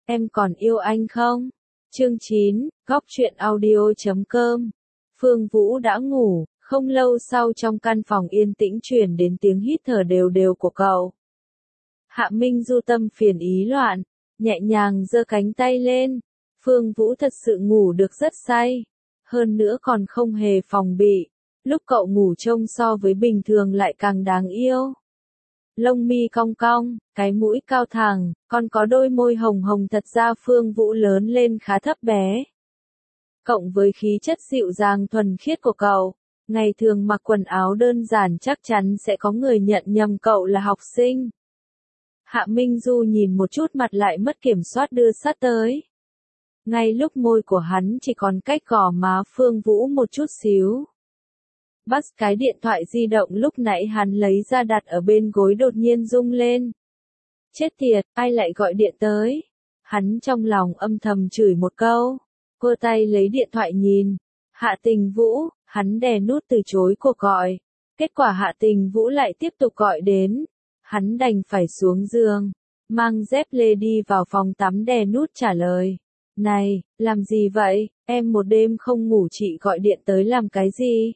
em còn yêu anh không? Chương 9, Góc truyện audio.com. Phương Vũ đã ngủ, không lâu sau trong căn phòng yên tĩnh truyền đến tiếng hít thở đều đều của cậu. Hạ Minh Du tâm phiền ý loạn, nhẹ nhàng giơ cánh tay lên. Phương Vũ thật sự ngủ được rất say, hơn nữa còn không hề phòng bị. Lúc cậu ngủ trông so với bình thường lại càng đáng yêu. Lông mi cong cong, cái mũi cao thẳng, còn có đôi môi hồng hồng, thật ra Phương Vũ lớn lên khá thấp bé. Cộng với khí chất dịu dàng thuần khiết của cậu, ngày thường mặc quần áo đơn giản chắc chắn sẽ có người nhận nhầm cậu là học sinh. Hạ Minh Du nhìn một chút mặt lại mất kiểm soát đưa sát tới. Ngay lúc môi của hắn chỉ còn cách gò má Phương Vũ một chút xíu. Bắt cái điện thoại di động lúc nãy hắn lấy ra đặt ở bên gối đột nhiên rung lên. Chết tiệt, ai lại gọi điện tới? Hắn trong lòng âm thầm chửi một câu. Cô tay lấy điện thoại nhìn. Hạ Tình Vũ, hắn đè nút từ chối cuộc gọi. Kết quả Hạ Tình Vũ lại tiếp tục gọi đến. Hắn đành phải xuống giường, mang dép lê đi vào phòng tắm đè nút trả lời. Này, làm gì vậy? Em một đêm không ngủ chị gọi điện tới làm cái gì?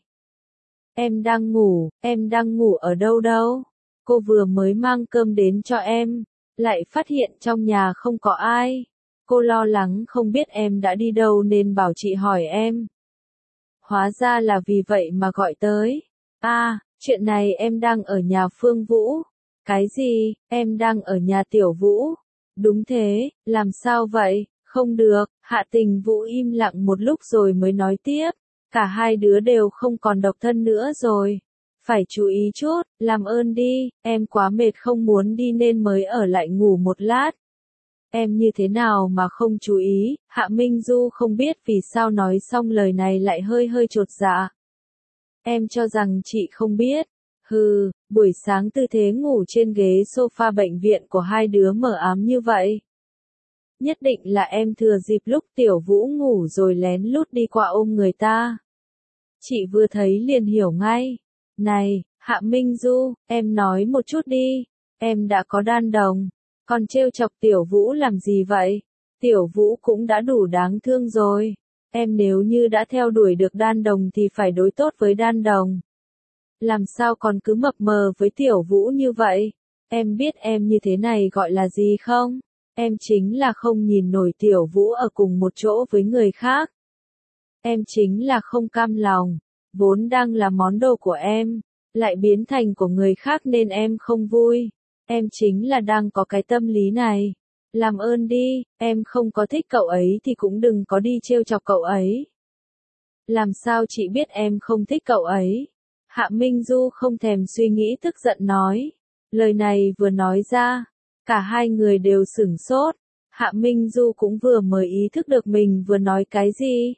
Em đang ngủ ở đâu đâu? Cô vừa mới mang cơm đến cho em, lại phát hiện trong nhà không có ai. Cô lo lắng không biết em đã đi đâu nên bảo chị hỏi em. Hóa ra là vì vậy mà gọi tới. À, chuyện này em đang ở nhà Phương Vũ. Cái gì, em đang ở nhà Tiểu Vũ? Đúng thế, làm sao vậy? Không được, Hạ Tình Vũ im lặng một lúc rồi mới nói tiếp. Cả hai đứa đều không còn độc thân nữa rồi. Phải chú ý chút, làm ơn đi, em quá mệt không muốn đi nên mới ở lại ngủ một lát. Em như thế nào mà không chú ý? Hạ Minh Du không biết vì sao nói xong lời này lại hơi chột dạ. Em cho rằng chị không biết. Hừ, buổi sáng tư thế ngủ trên ghế sofa bệnh viện của hai đứa mờ ám như vậy. Nhất định là em thừa dịp lúc Tiểu Vũ ngủ rồi lén lút đi qua ôm người ta. Chị vừa thấy liền hiểu ngay. Này, Hạ Minh Du, em nói một chút đi. Em đã có đan đồng, còn trêu chọc Tiểu Vũ làm gì vậy? Tiểu Vũ cũng đã đủ đáng thương rồi. Em nếu như đã theo đuổi được đan đồng thì phải đối tốt với đan đồng. Làm sao còn cứ mập mờ với Tiểu Vũ như vậy? Em biết em như thế này gọi là gì không? Em chính là không nhìn nổi Tiểu Vũ ở cùng một chỗ với người khác. Em chính là không cam lòng, vốn đang là món đồ của em, lại biến thành của người khác nên em không vui. Em chính là đang có cái tâm lý này. Làm ơn đi, em không có thích cậu ấy thì cũng đừng có đi trêu chọc cậu ấy. Làm sao chị biết em không thích cậu ấy? Hạ Minh Du không thèm suy nghĩ tức giận nói. Lời này vừa nói ra, cả hai người đều sửng sốt. Hạ Minh Du cũng vừa mới ý thức được mình vừa nói cái gì.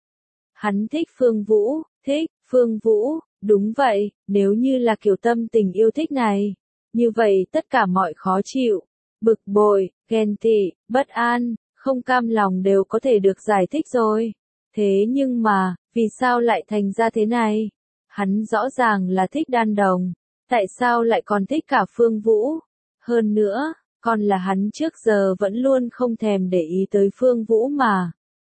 Hắn thích Phương Vũ, thích Phương Vũ, đúng vậy, nếu như là kiểu tâm tình yêu thích này. Như vậy tất cả mọi khó chịu, bực bội, ghen tị, bất an, không cam lòng đều có thể được giải thích rồi. Thế nhưng mà, vì sao lại thành ra thế này? Hắn rõ ràng là thích đan đồng, tại sao lại còn thích cả Phương Vũ? Hơn nữa, còn là hắn trước giờ vẫn luôn không thèm để ý tới Phương Vũ mà.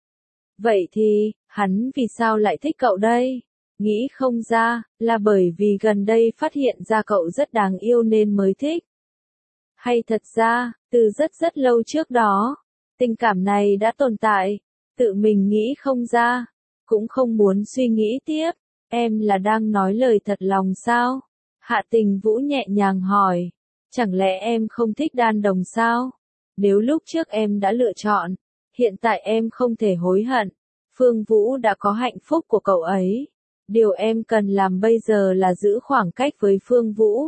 Vậy thì, hắn vì sao lại thích cậu đây? Nghĩ không ra, là bởi vì gần đây phát hiện ra cậu rất đáng yêu nên mới thích. Hay thật ra, từ rất lâu trước đó, tình cảm này đã tồn tại, tự mình nghĩ không ra, cũng không muốn suy nghĩ tiếp. Em là đang nói lời thật lòng sao? Hạ Tình Vũ nhẹ nhàng hỏi. Chẳng lẽ em không thích đan đồng sao? Nếu lúc trước em đã lựa chọn, hiện tại em không thể hối hận. Phương Vũ đã có hạnh phúc của cậu ấy. Điều em cần làm bây giờ là giữ khoảng cách với Phương Vũ.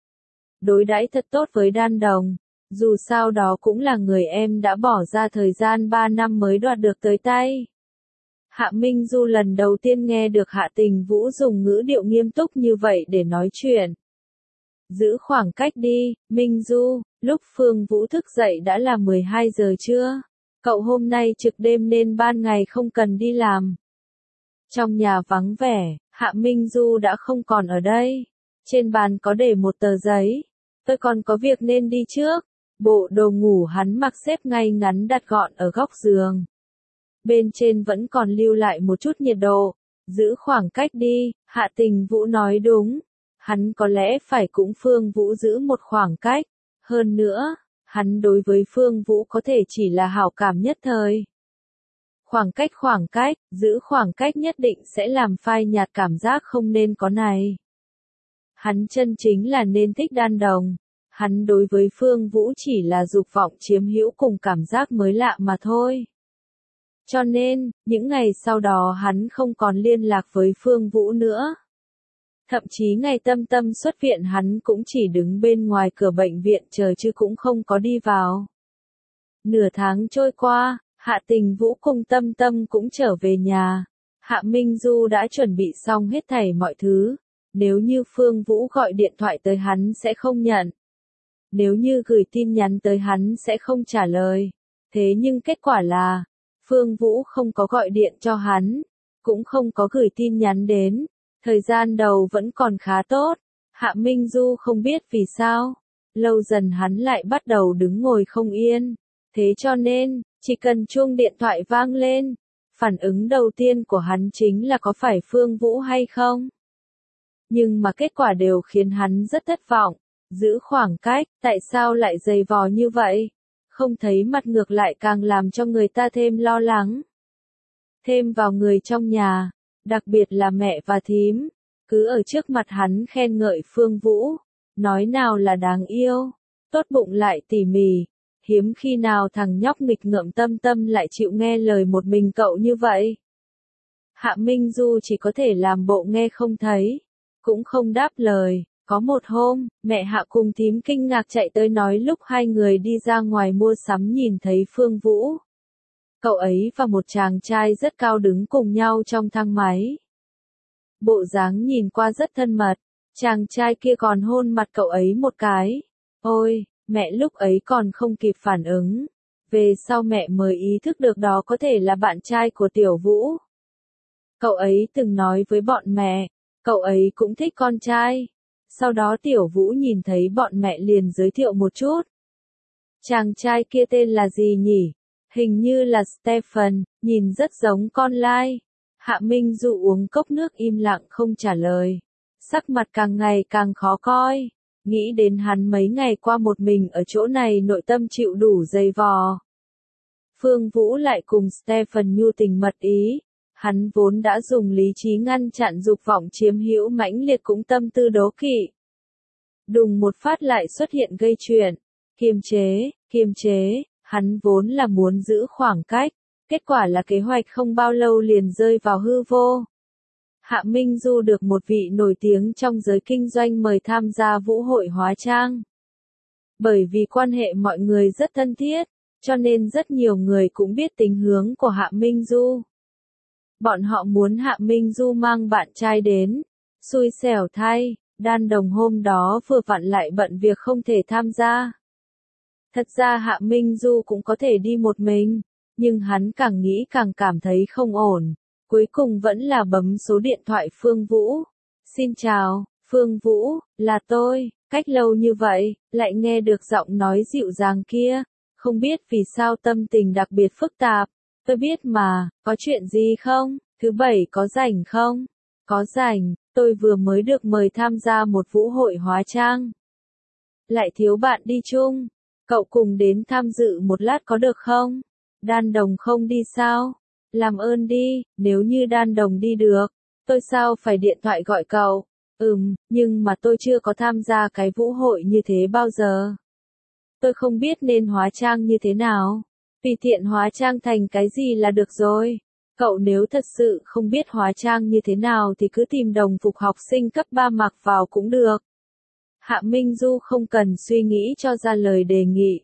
Đối đãi thật tốt với đan đồng. Dù sao đó cũng là người em đã bỏ ra thời gian 3 năm mới đoạt được tới tay. Hạ Minh Du lần đầu tiên nghe được Hạ Tình Vũ dùng ngữ điệu nghiêm túc như vậy để nói chuyện. Giữ khoảng cách đi, Minh Du, lúc Phương Vũ thức dậy đã là 12 giờ trưa. Cậu hôm nay trực đêm nên ban ngày không cần đi làm. Trong nhà vắng vẻ, Hạ Minh Du đã không còn ở đây. Trên bàn có để một tờ giấy. Tôi còn có việc nên đi trước. Bộ đồ ngủ hắn mặc xếp ngay ngắn đặt gọn ở góc giường. Bên trên vẫn còn lưu lại một chút nhiệt độ. Giữ khoảng cách đi, Hạ Tình Vũ nói đúng. Hắn có lẽ phải cũng Phương Vũ giữ một khoảng cách. Hơn nữa, hắn đối với Phương Vũ có thể chỉ là hảo cảm nhất thời. Khoảng cách, giữ khoảng cách nhất định sẽ làm phai nhạt cảm giác không nên có này. Hắn chân chính là nên thích đan đồng. Hắn đối với Phương Vũ chỉ là dục vọng chiếm hữu cùng cảm giác mới lạ mà thôi. Cho nên, những ngày sau đó hắn không còn liên lạc với Phương Vũ nữa. Thậm chí ngày Tâm Tâm xuất viện hắn cũng chỉ đứng bên ngoài cửa bệnh viện chờ chứ cũng không có đi vào. Nửa tháng trôi qua, Hạ Tình Vũ cùng Tâm Tâm cũng trở về nhà. Hạ Minh Du đã chuẩn bị xong hết thảy mọi thứ. Nếu như Phương Vũ gọi điện thoại tới hắn sẽ không nhận. Nếu như gửi tin nhắn tới hắn sẽ không trả lời. Thế nhưng kết quả là, Phương Vũ không có gọi điện cho hắn, cũng không có gửi tin nhắn đến. Thời gian đầu vẫn còn khá tốt. Hạ Minh Du không biết vì sao. Lâu dần hắn lại bắt đầu đứng ngồi không yên. Thế cho nên, chỉ cần chuông điện thoại vang lên, phản ứng đầu tiên của hắn chính là có phải Phương Vũ hay không. Nhưng mà kết quả đều khiến hắn rất thất vọng. Giữ khoảng cách, tại sao lại dày vò như vậy? Không thấy mặt ngược lại càng làm cho người ta thêm lo lắng. Thêm vào người trong nhà, đặc biệt là mẹ và thím, cứ ở trước mặt hắn khen ngợi Phương Vũ, nói nào là đáng yêu, tốt bụng lại tỉ mỉ, hiếm khi nào thằng nhóc nghịch ngợm Tâm Tâm lại chịu nghe lời một mình cậu như vậy. Hạ Minh Du chỉ có thể làm bộ nghe không thấy, cũng không đáp lời. Có một hôm, mẹ Hạ cùng thím kinh ngạc chạy tới nói lúc hai người đi ra ngoài mua sắm nhìn thấy Phương Vũ. Cậu ấy và một chàng trai rất cao đứng cùng nhau trong thang máy. Bộ dáng nhìn qua rất thân mật, chàng trai kia còn hôn mặt cậu ấy một cái. Ôi, mẹ lúc ấy còn không kịp phản ứng. Về sau mẹ mới ý thức được đó có thể là bạn trai của Tiểu Vũ. Cậu ấy từng nói với bọn mẹ, cậu ấy cũng thích con trai. Sau đó Tiểu Vũ nhìn thấy bọn mẹ liền giới thiệu một chút. Chàng trai kia tên là gì nhỉ? Hình như là Stephen, nhìn rất giống con lai. Hạ Minh Du uống cốc nước im lặng không trả lời. Sắc mặt càng ngày càng khó coi. Nghĩ đến hắn mấy ngày qua một mình ở chỗ này nội tâm chịu đủ dày vò. Phương Vũ lại cùng Stephen nhu tình mật ý. Hắn vốn đã dùng lý trí ngăn chặn dục vọng chiếm hữu mãnh liệt cũng tâm tư đố kỵ. Đùng một phát lại xuất hiện gây chuyện. Kiềm chế, hắn vốn là muốn giữ khoảng cách. Kết quả là kế hoạch không bao lâu liền rơi vào hư vô. Hạ Minh Du được một vị nổi tiếng trong giới kinh doanh mời tham gia vũ hội hóa trang. Bởi vì quan hệ mọi người rất thân thiết, cho nên rất nhiều người cũng biết tính hướng của Hạ Minh Du. Bọn họ muốn Hạ Minh Du mang bạn trai đến. Xui xẻo thay, Đan Đồng hôm đó vừa vặn lại bận việc không thể tham gia. Thật ra Hạ Minh Du cũng có thể đi một mình, nhưng hắn càng nghĩ càng cảm thấy không ổn. Cuối cùng vẫn là bấm số điện thoại Phương Vũ. Xin chào, Phương Vũ, là tôi, cách lâu như vậy, lại nghe được giọng nói dịu dàng kia. Không biết vì sao tâm tình đặc biệt phức tạp. Tôi biết mà, có chuyện gì không? Thứ bảy có rảnh không? Có rảnh, tôi vừa mới được mời tham gia một vũ hội hóa trang. Lại thiếu bạn đi chung. Cậu cùng đến tham dự một lát có được không? Đan Đồng không đi sao? Làm ơn đi, nếu như Đan Đồng đi được, tôi sao phải điện thoại gọi cậu? Nhưng mà tôi chưa có tham gia cái vũ hội như thế bao giờ. Tôi không biết nên hóa trang như thế nào. Tùy tiện hóa trang thành cái gì là được rồi. Cậu nếu thật sự không biết hóa trang như thế nào thì cứ tìm đồng phục học sinh cấp 3 mặc vào cũng được. Hạ Minh Du không cần suy nghĩ cho ra lời đề nghị.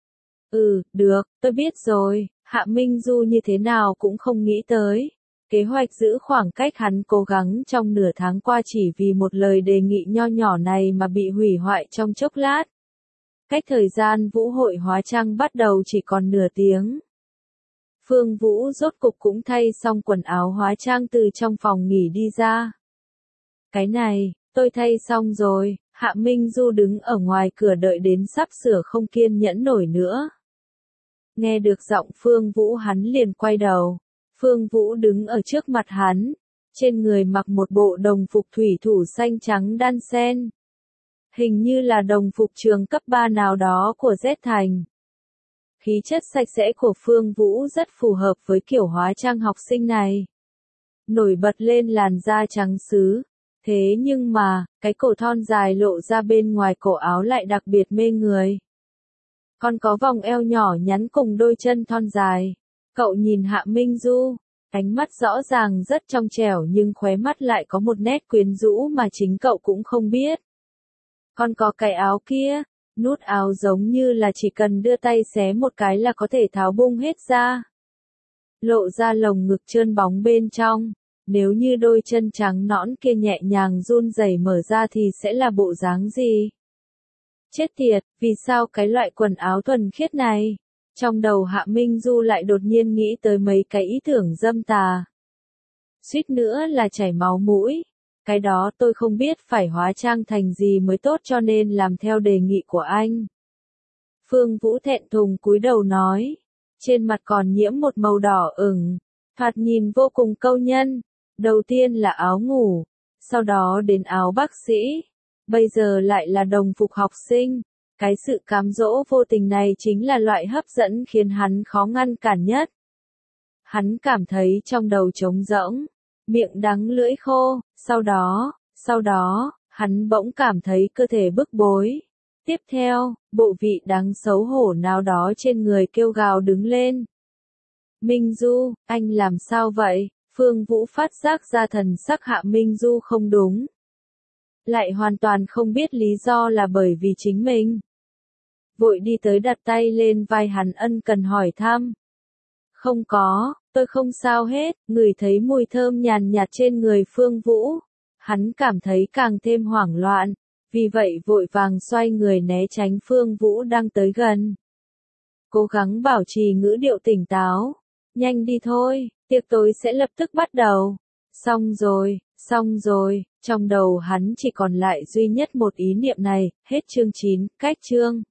Được, tôi biết rồi. Hạ Minh Du như thế nào cũng không nghĩ tới. Kế hoạch giữ khoảng cách hắn cố gắng trong nửa tháng qua chỉ vì một lời đề nghị nho nhỏ này mà bị hủy hoại trong chốc lát. Cách thời gian vũ hội hóa trang bắt đầu chỉ còn nửa tiếng. Phương Vũ rốt cục cũng thay xong quần áo hóa trang từ trong phòng nghỉ đi ra. Cái này, tôi thay xong rồi. Hạ Minh Du đứng ở ngoài cửa đợi đến sắp sửa không kiên nhẫn nổi nữa. Nghe được giọng Phương Vũ hắn liền quay đầu. Phương Vũ đứng ở trước mặt hắn. Trên người mặc một bộ đồng phục thủy thủ xanh trắng đan xen. Hình như là đồng phục trường cấp 3 nào đó của Z Thành. Khí chất sạch sẽ của Phương Vũ rất phù hợp với kiểu hóa trang học sinh này. Nổi bật lên làn da trắng sứ. Thế nhưng mà, cái cổ thon dài lộ ra bên ngoài cổ áo lại đặc biệt mê người. Còn có vòng eo nhỏ nhắn cùng đôi chân thon dài. Cậu nhìn Hạ Minh Du, ánh mắt rõ ràng rất trong trẻo nhưng khóe mắt lại có một nét quyến rũ mà chính cậu cũng không biết. Còn có cái áo kia, nút áo giống như là chỉ cần đưa tay xé một cái là có thể tháo bung hết ra. Lộ ra lồng ngực trơn bóng bên trong, nếu như đôi chân trắng nõn kia nhẹ nhàng run rẩy mở ra thì sẽ là bộ dáng gì? Chết tiệt, vì sao cái loại quần áo thuần khiết này? Trong đầu Hạ Minh Du lại đột nhiên nghĩ tới mấy cái ý tưởng dâm tà. Suýt nữa là chảy máu mũi. Cái đó tôi không biết phải hóa trang thành gì mới tốt cho nên làm theo đề nghị của anh. Phương Vũ thẹn thùng cúi đầu nói. Trên mặt còn nhiễm một màu đỏ ửng. Thoạt nhìn vô cùng câu nhân. Đầu tiên là áo ngủ. Sau đó đến áo bác sĩ. Bây giờ lại là đồng phục học sinh. Cái sự cám dỗ vô tình này chính là loại hấp dẫn khiến hắn khó ngăn cản nhất. Hắn cảm thấy trong đầu trống rỗng, miệng đắng lưỡi khô, sau đó, hắn bỗng cảm thấy cơ thể bức bối. Tiếp theo, bộ vị đáng xấu hổ nào đó trên người kêu gào đứng lên. Minh Du, anh làm sao vậy? Phương Vũ phát giác ra thần sắc Hạ Minh Du không đúng. Lại hoàn toàn không biết lý do là bởi vì chính mình. Vội đi tới đặt tay lên vai hắn ân cần hỏi thăm. Không có, tôi không sao hết, ngửi thấy mùi thơm nhàn nhạt trên người Phương Vũ. Hắn cảm thấy càng thêm hoảng loạn, vì vậy vội vàng xoay người né tránh Phương Vũ đang tới gần. Cố gắng bảo trì ngữ điệu tỉnh táo. Nhanh đi thôi, tiệc tối sẽ lập tức bắt đầu. Xong rồi, trong đầu hắn chỉ còn lại duy nhất một ý niệm này, hết chương 9, cách chương.